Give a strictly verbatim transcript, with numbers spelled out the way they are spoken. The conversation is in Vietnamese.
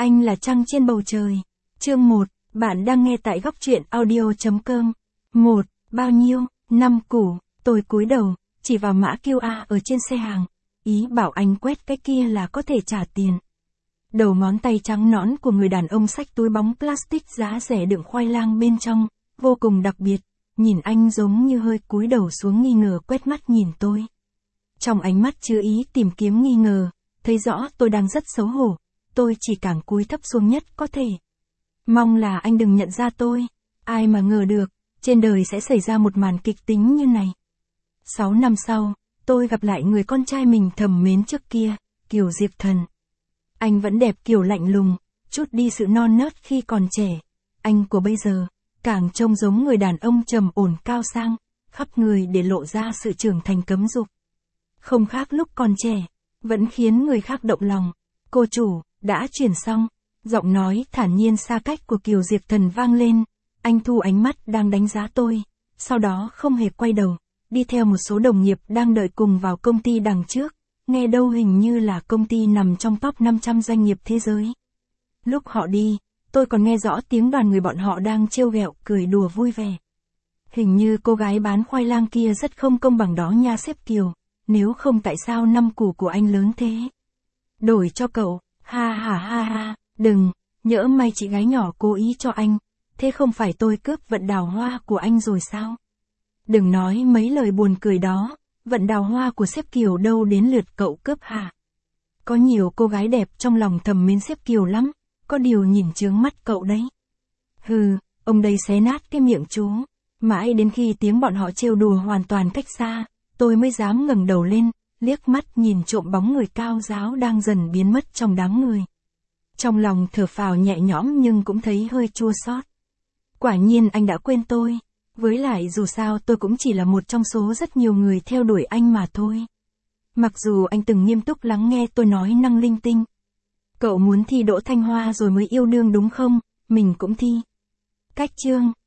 Anh là trăng trên bầu trời. Chương một, bạn đang nghe tại góc truyện audio chấm com. một. Bao nhiêu? Năm củ. Tôi cúi đầu, chỉ vào mã quy rờ ở trên xe hàng. Ý bảo anh quét cái kia là có thể trả tiền. Đầu ngón tay trắng nõn của người đàn ông xách túi bóng plastic giá rẻ đựng khoai lang bên trong, vô cùng đặc biệt. Nhìn anh giống như hơi cúi đầu xuống nghi ngờ quét mắt nhìn tôi. Trong ánh mắt chứa ý tìm kiếm nghi ngờ, thấy rõ tôi đang rất xấu hổ. Tôi chỉ càng cúi thấp xuống nhất có thể. Mong là anh đừng nhận ra tôi. Ai mà ngờ được, trên đời sẽ xảy ra một màn kịch tính như này. Sáu năm sau, tôi gặp lại người con trai mình thầm mến trước kia, Kiều Diệp Thần. Anh vẫn đẹp kiểu lạnh lùng, chút đi sự non nớt khi còn trẻ. Anh của bây giờ, càng trông giống người đàn ông trầm ổn cao sang, khắp người để lộ ra sự trưởng thành cấm dục. Không khác lúc còn trẻ, vẫn khiến người khác động lòng. Cô chủ, đã chuyển xong. Giọng nói thản nhiên xa cách của Kiều Diệp Thần vang lên. Anh thu ánh mắt đang đánh giá tôi, sau đó không hề quay đầu, đi theo một số đồng nghiệp đang đợi cùng vào công ty đằng trước, nghe đâu hình như là công ty nằm trong top năm trăm doanh nghiệp thế giới. Lúc họ đi, tôi còn nghe rõ tiếng đoàn người bọn họ đang trêu ghẹo, cười đùa vui vẻ. Hình như cô gái bán khoai lang kia rất không công bằng đó nha sếp Kiều, nếu không tại sao năm củ của anh lớn thế? Đổi cho cậu, ha ha ha ha, đừng, nhỡ may chị gái nhỏ cố ý cho anh, thế không phải tôi cướp vận đào hoa của anh rồi sao? Đừng nói mấy lời buồn cười đó, vận đào hoa của sếp Kiều đâu đến lượt cậu cướp hả? Có nhiều cô gái đẹp trong lòng thầm mến sếp Kiều lắm, có điều nhìn chướng mắt cậu đấy. Hừ, ông đây xé nát cái miệng chú. Mãi đến khi tiếng bọn họ trêu đùa hoàn toàn cách xa, tôi mới dám ngẩng đầu lên, liếc mắt nhìn trộm bóng người cao ráo đang dần biến mất trong đám người. Trong lòng thở phào nhẹ nhõm nhưng cũng thấy hơi chua xót. Quả nhiên anh đã quên tôi. Với lại dù sao tôi cũng chỉ là một trong số rất nhiều người theo đuổi anh mà thôi. Mặc dù anh từng nghiêm túc lắng nghe tôi nói năng linh tinh. Cậu muốn thi đỗ Thanh Hoa rồi mới yêu đương đúng không? Mình cũng thi. Cách chương.